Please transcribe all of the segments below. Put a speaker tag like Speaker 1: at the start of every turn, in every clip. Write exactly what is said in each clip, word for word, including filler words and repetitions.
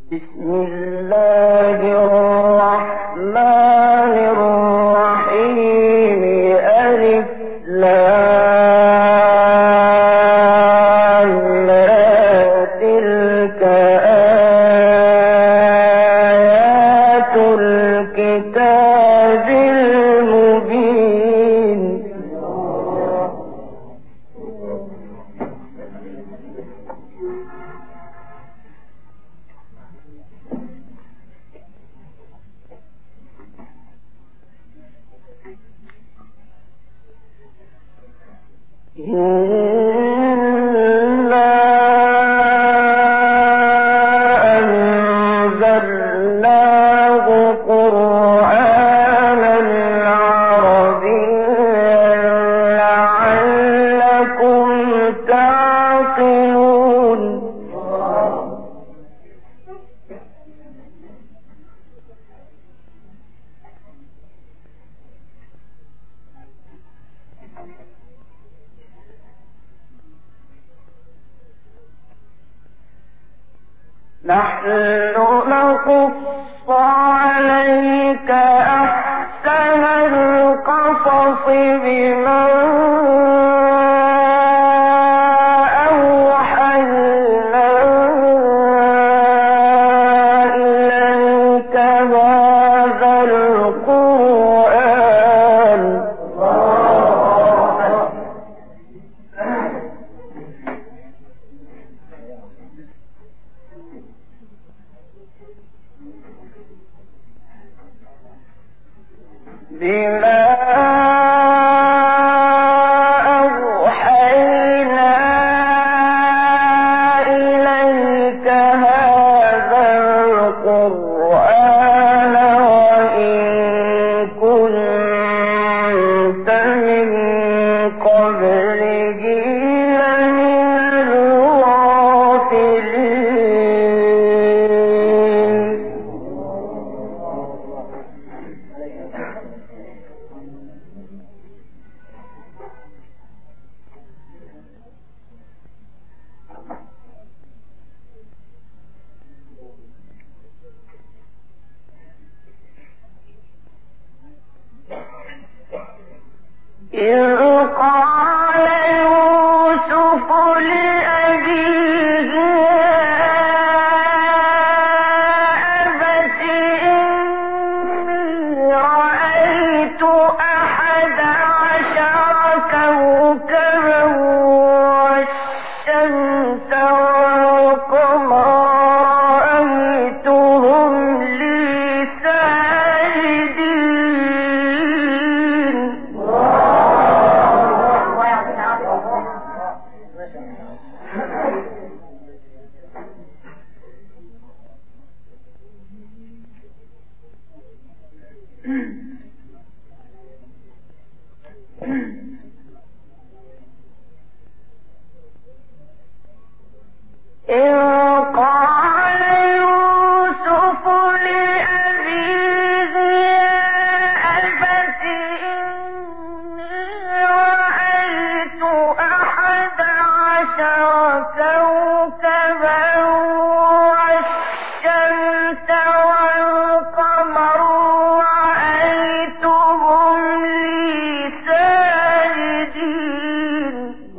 Speaker 1: بسم الله الرحمن الرحيم. ألف لام را تلك آيات الكتاب المبين. إنا أنزلناه قرآنا عربيا لعلكم تعقلون. نحن نقص عليك أحسن القصص بما أوحينا إليك هذا القرآن. بما أوحينا إليك هذا القرآن وإن كنت من قبله لمن الغافلين. إذ قال يوسف لأبيه أبت إني رأيت أحد عشر كوكبا والشمس والقمر رأيتهم لي ساجدين. إذ قال يوسف لأبيه أبت إني رأيت أحد عشر كوكبا والشمس والقمر رأيتهم لي ساجدين.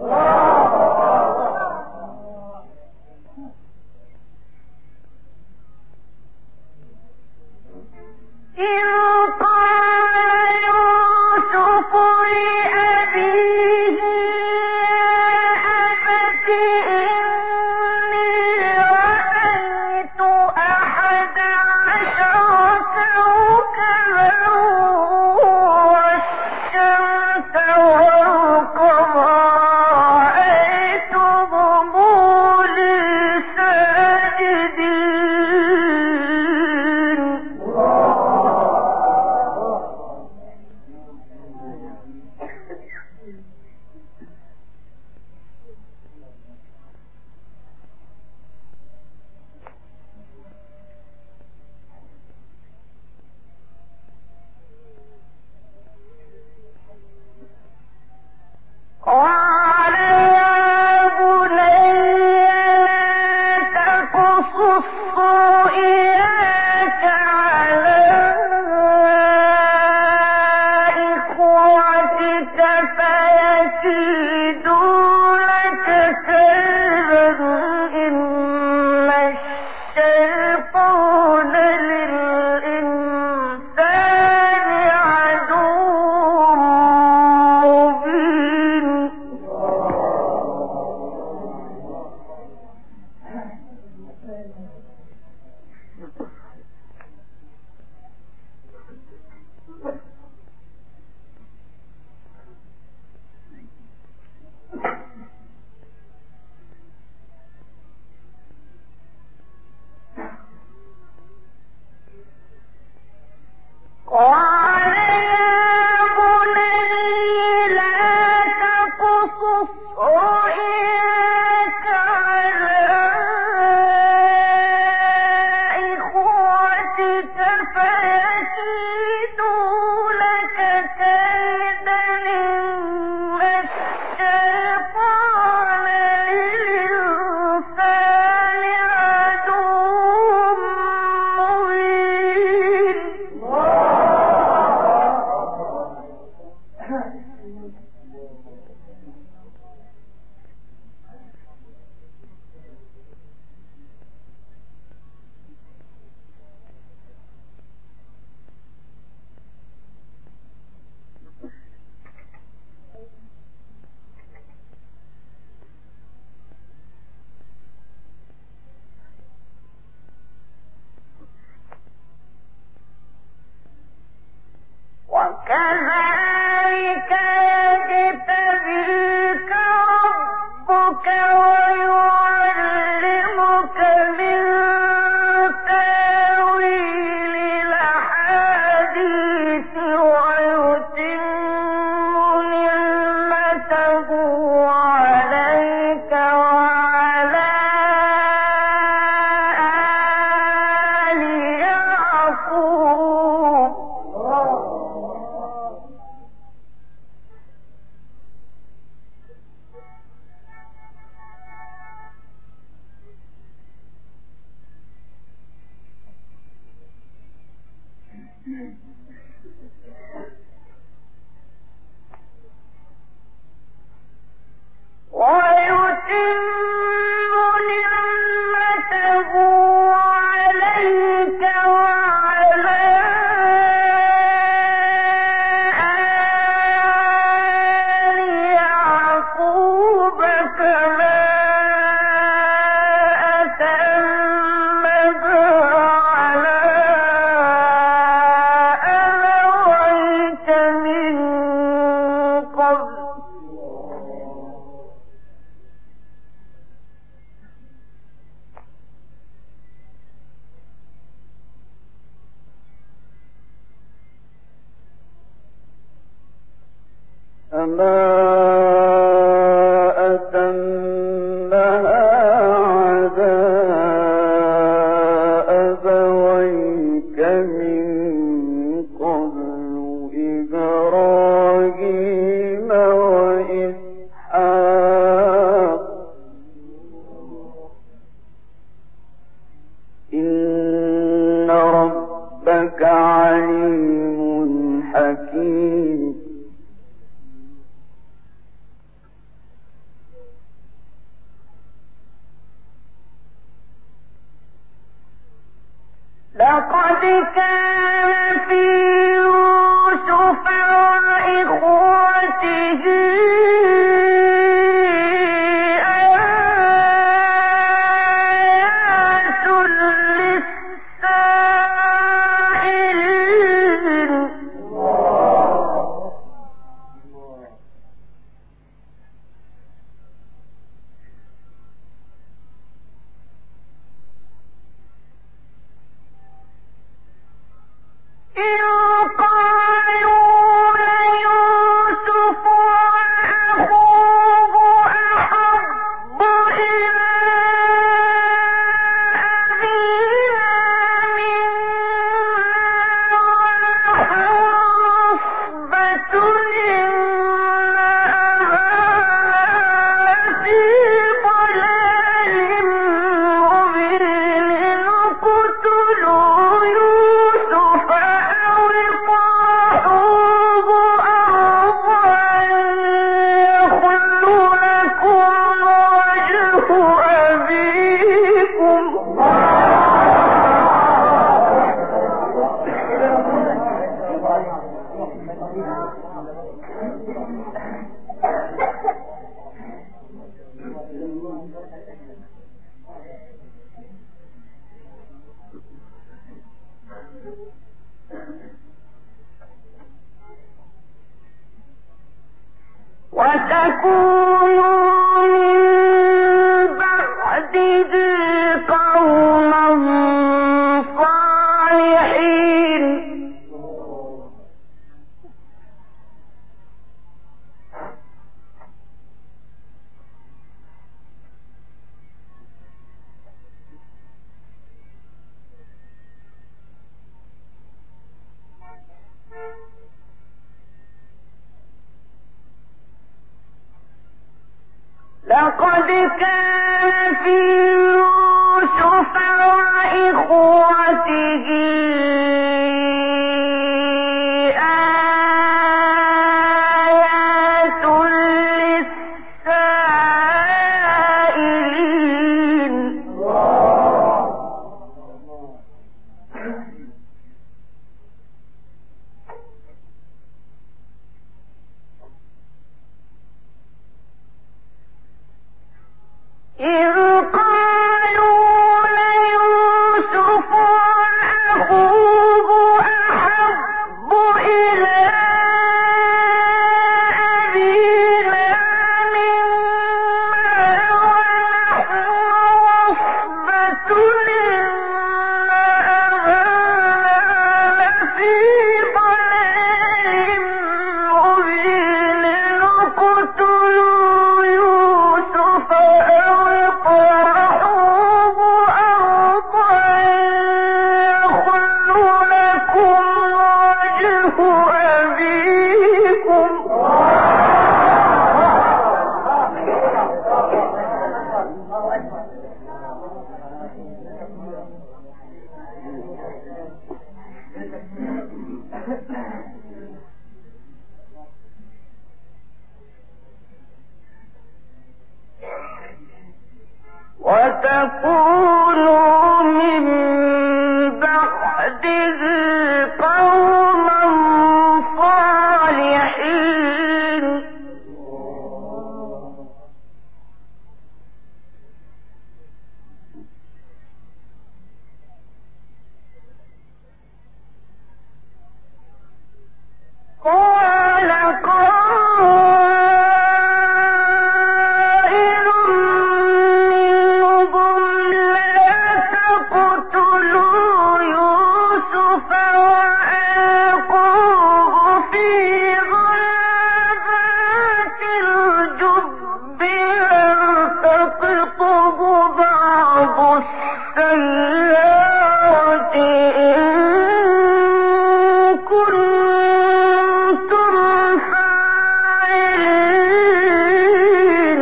Speaker 1: إذ قال يوسف لأبيه أبت إني رأيت أحد عشر كوكبا والشمس والقمر رأيتهم لي ساجدين. قال يا بني لا تقصص وكذلك يجتبيك ربك ويعلمك من تاويل الأحاديث ويتم نعمته عليك وعلى آل يعقوب ويتم نعمته عليك وعلى آل يعقوب كما أتمها على أبويك من قبل كما أتمها على أبويك من قبل إبراهيم وإسحاق إن ربك عليم حكيم لقد كان في يوسف وإخوته آيات للسائلين إذ قالوا ليوسف وأخوه أحب إلى أبينا منا ونحن عصبة إن أبانا لفي ضلال مبين اقتلوا يوسف أو اطرحوه أرضا يخل لكم وجه أبيكم وتكونوا من بعده قوما صالحين لقد كان في يوسف وإخوته آيات للسائلين إذ قالوا ليوسف وأخوه أحب إلى أبينا منا ونحن عصبة إن أبانا لفي ضلال مبين اقتلوا يوسف أو اطرحوه أرضا يخل لكم وجه أبيكم وتكونوا من بعده قوما صالحين قال قائل منهم لا تقتلوا يوسف وألقوه في غيابات الجب يلتقطه بعض السيارة إن كنتم فاعلين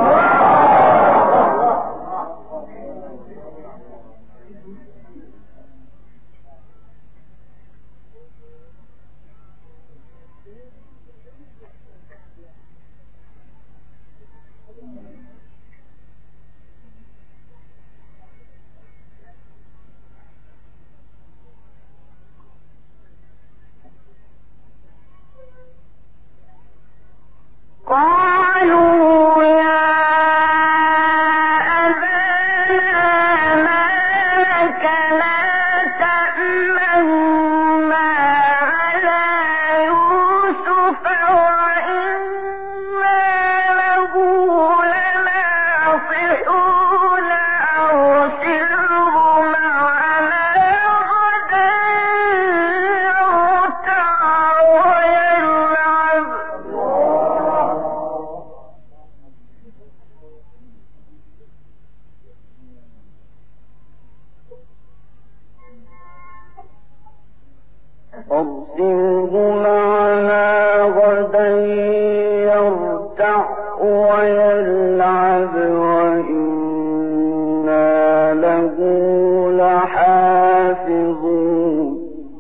Speaker 1: قالوا يا أبانا ما لك لا تأمنا على يوسف وإنا له لناصحون أرسله معنا غدا يرتع ويلعب أرسله معنا غدا يرتع ويلعب وإنا له لحافظون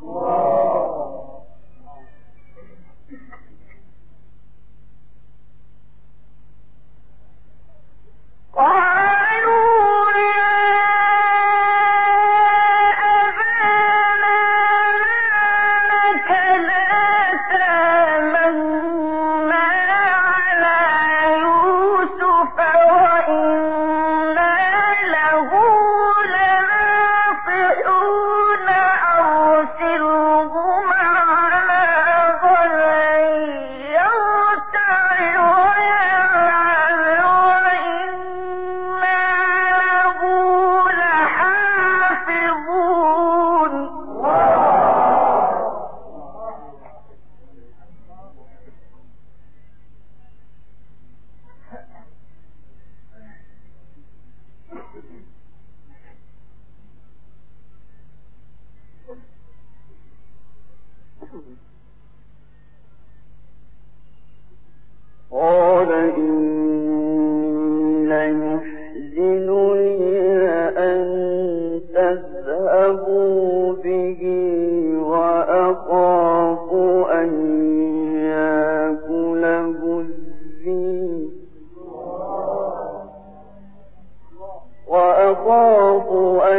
Speaker 1: قالوا يا أبانا ما لك لا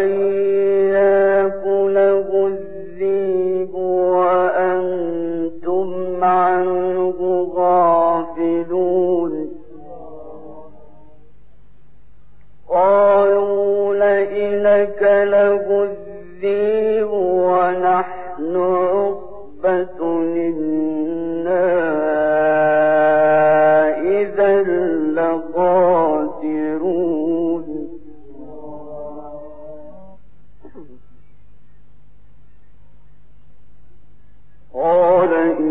Speaker 1: أن يأكله الذئب وأنتم عنه غافلون قالوا لئن أكله الذئب ونحن عصبة إنا إذا لخاسرون قال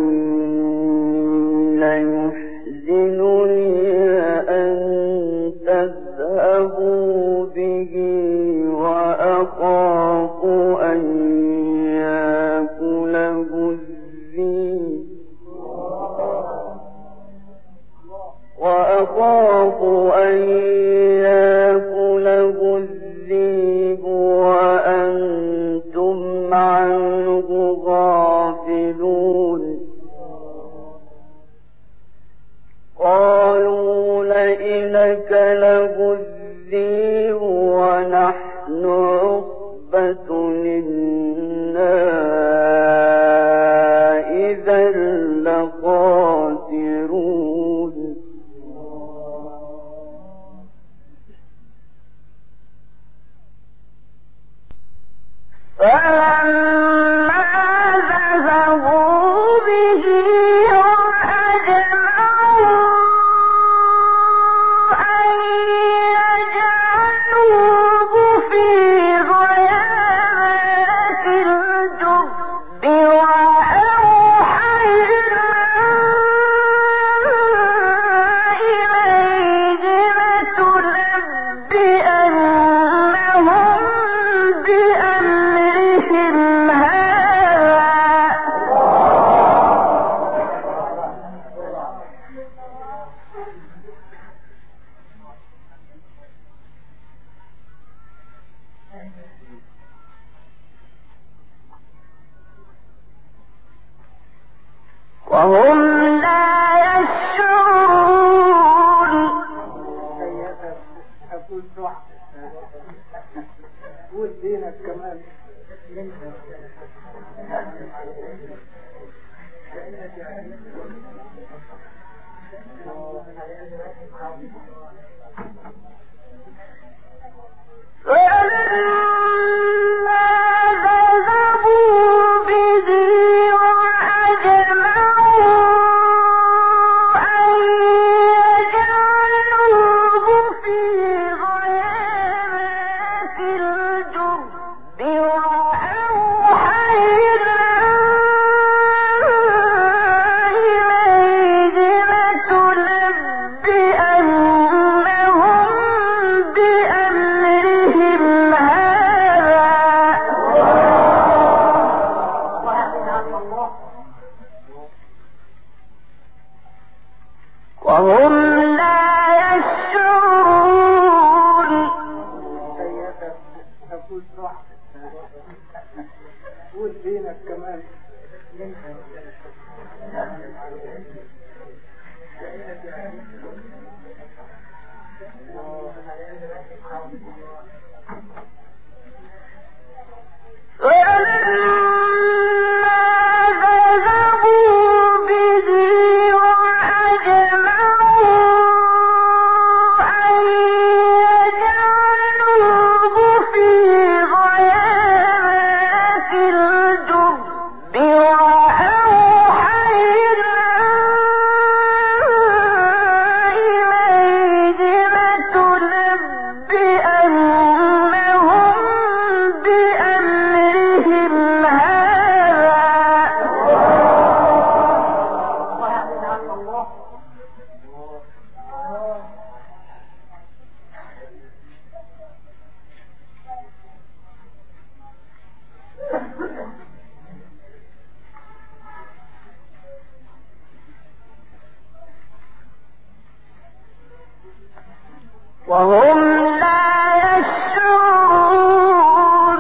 Speaker 1: إن يحزنني أن تذهبوا به وأخاف أن يأكله الذئب وأخاف أن يأكله الذئب وأنتم عنه غافلون قالوا لئن أكله الذئب ونحن عصبة إنا إذا لخاسرون فلما ذهبوا به وأجمعوا أن يجعلوه في غيابات الجب وأوحينا إليه لتنبئنهم بأمرهم وهم لا يشعرون.
Speaker 2: أقول صح قول دينك كمان
Speaker 1: فلما ذهبوا به وأجمعوا أن يجعلوه في غيابات الجب وأوحينا إليه لتنبئنهم بأمرهم وهم لا يشعرون.
Speaker 2: أقول صح قول دينك كمان
Speaker 1: فلما ذهبوا به وأجمعوا أن يجعلوه في غيابات الجب وأوحينا إليه لتنبئنهم بأمرهم وهم لا يشعرون.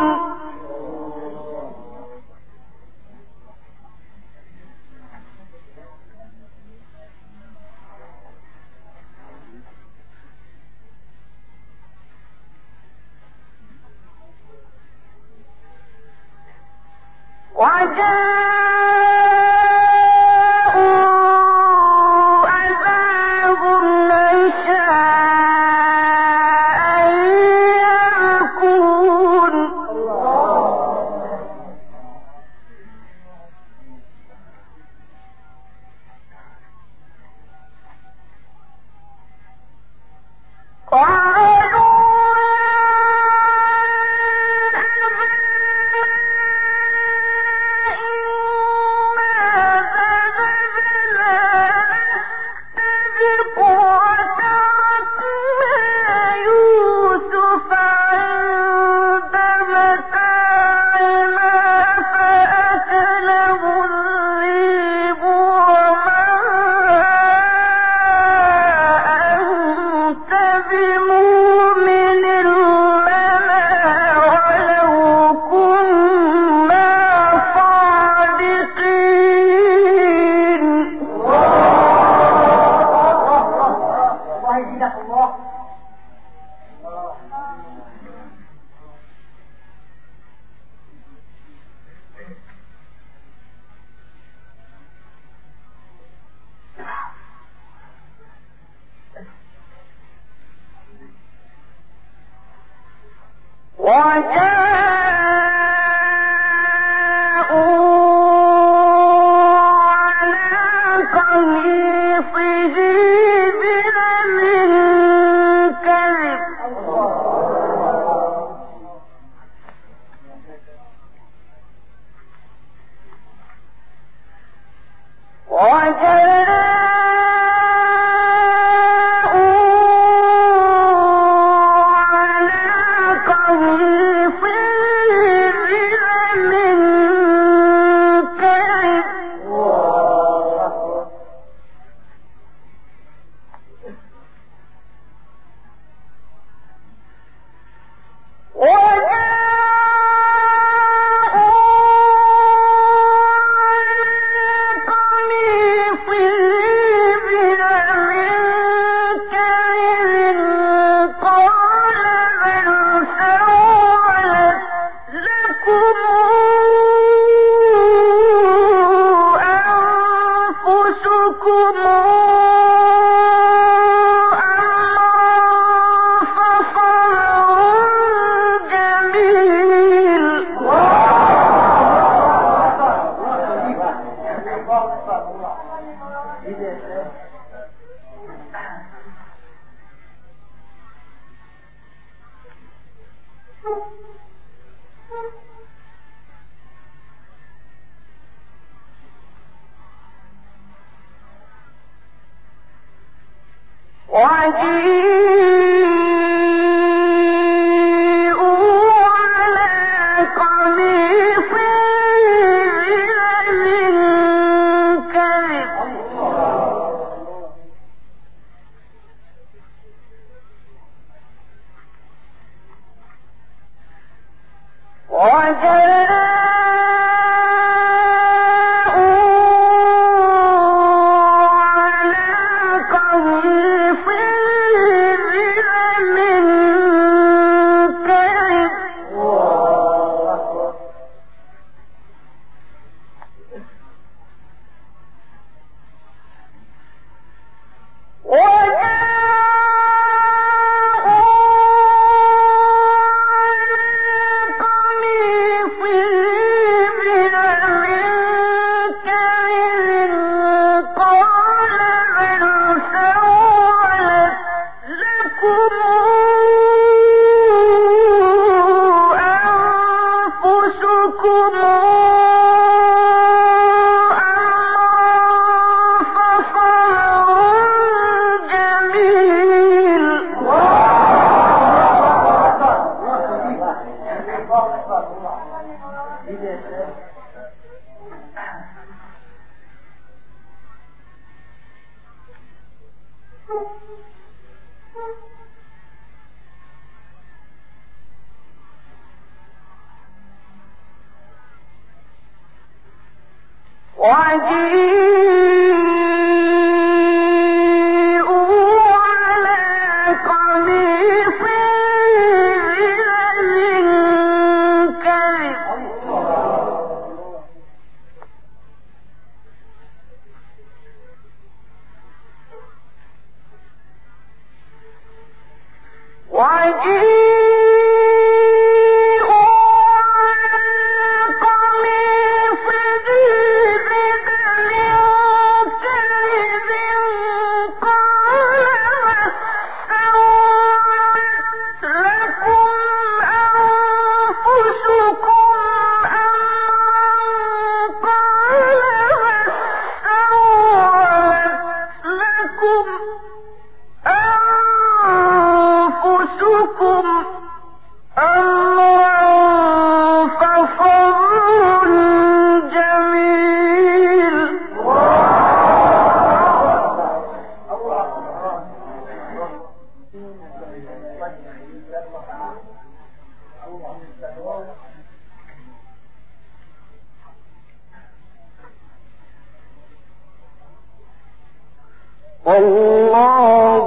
Speaker 3: والله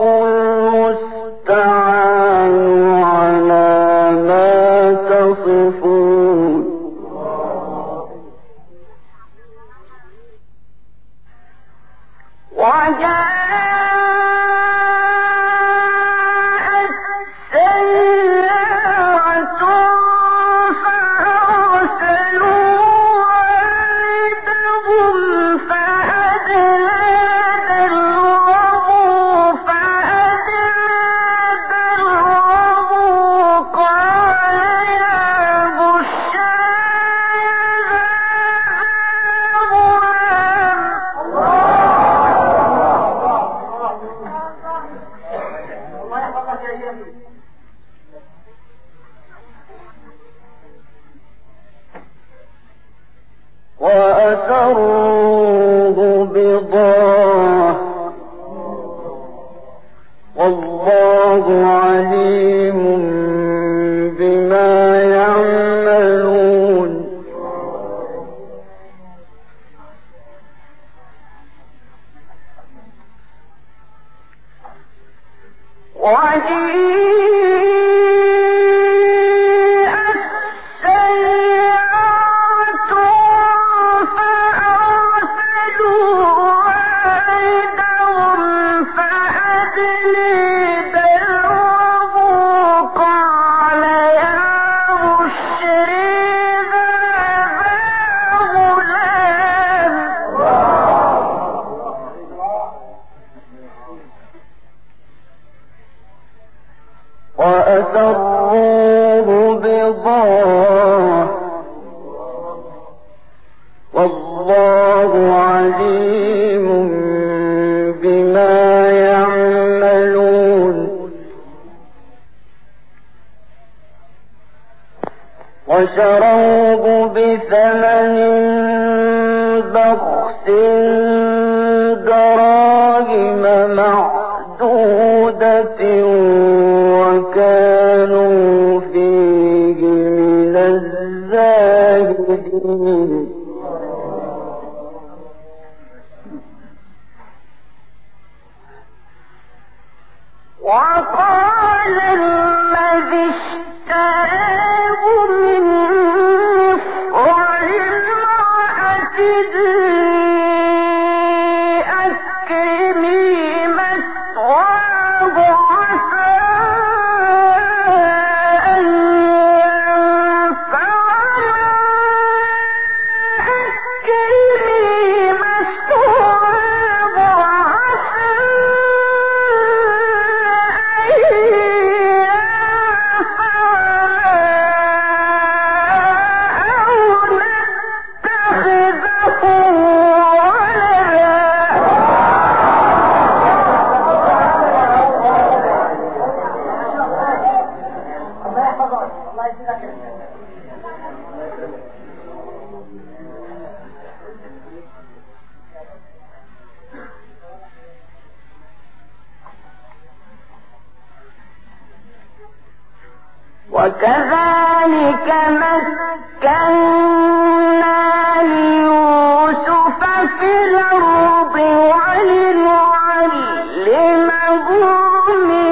Speaker 3: المستعان على ما تصفون
Speaker 1: وجاءت سيارة فأرسلوا واردهم فأدلى دلوه فأدلى دلوه قال يا بشرى وأسروه بضاعة والله عليم بما يعملون وأسروه بضاعة والله عليم بما يعملون وشروه بثمن بخس دراهم معدودة وكانوا فيه من الزاهدين وقال الذي اشتراه من مصر لامرأته أكرمي مثواه عسى أن ينفعنا أكرمي مثواه عسى وكذلك مكنا ليوسف في الأرض ولنعلمه من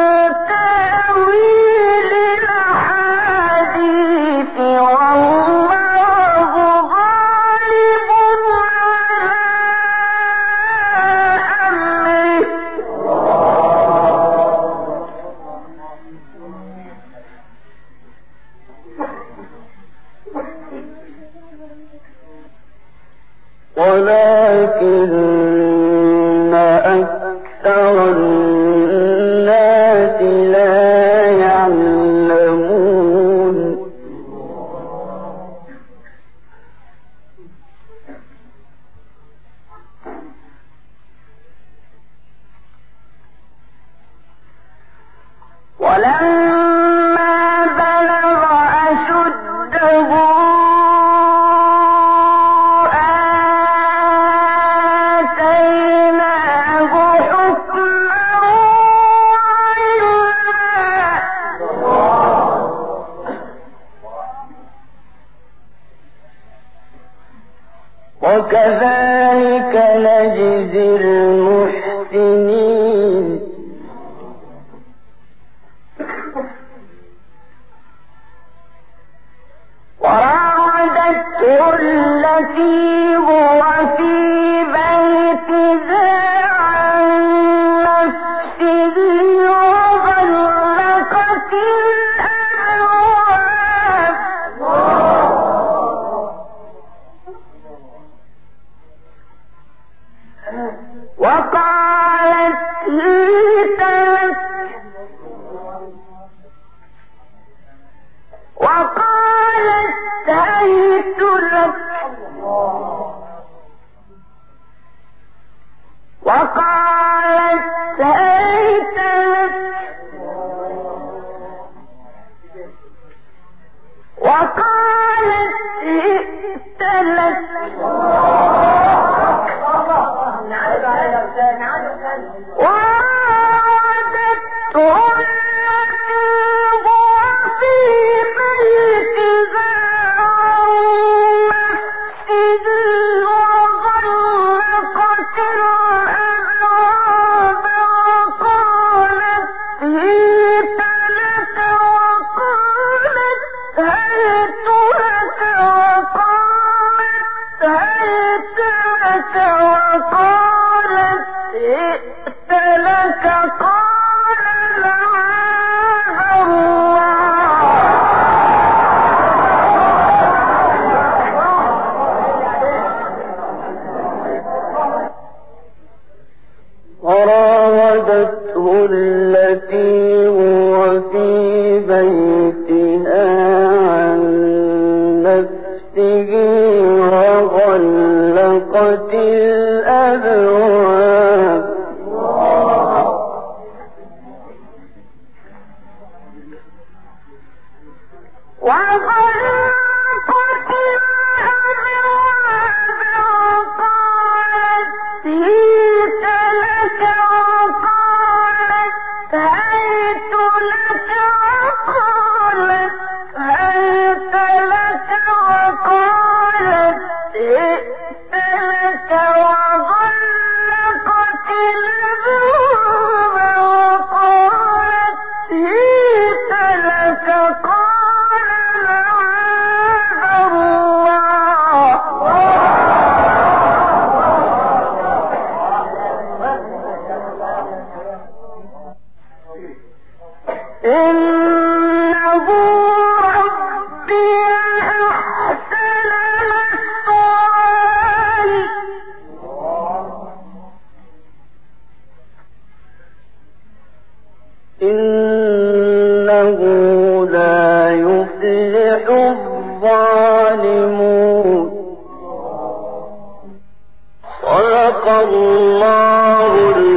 Speaker 1: تأويل الأحاديث والله غالب على ولكن أكثر الناس لا يعلمون ولما بلغ أشده وكذلك نجزي المحسنين التي هو في بيتها عن نفسه وغلقت الأبواب وقالت هيت لك وقالت هيت لك وقالت هيت لك وقالت هيت لك وعادته التي هو في بيتها عن نفسه وغلقت الأبواب وقالت هيت لك وقالت هيت لك وقالت هيت لك وقالت هيت لك قال معاذ الله وراودته التي هو في بيتها عن نفسه وغلقت الأبواب وغلقت الأبواب وقالت هيت لك وقالت هيت لك وقالت هيت لك وقالت هيت لك وغلقت الأبواب وقالت هيت لك قال معاذ الله إنه ربي أحسن مثواي إنه لا يفلح الظالمون صدق الله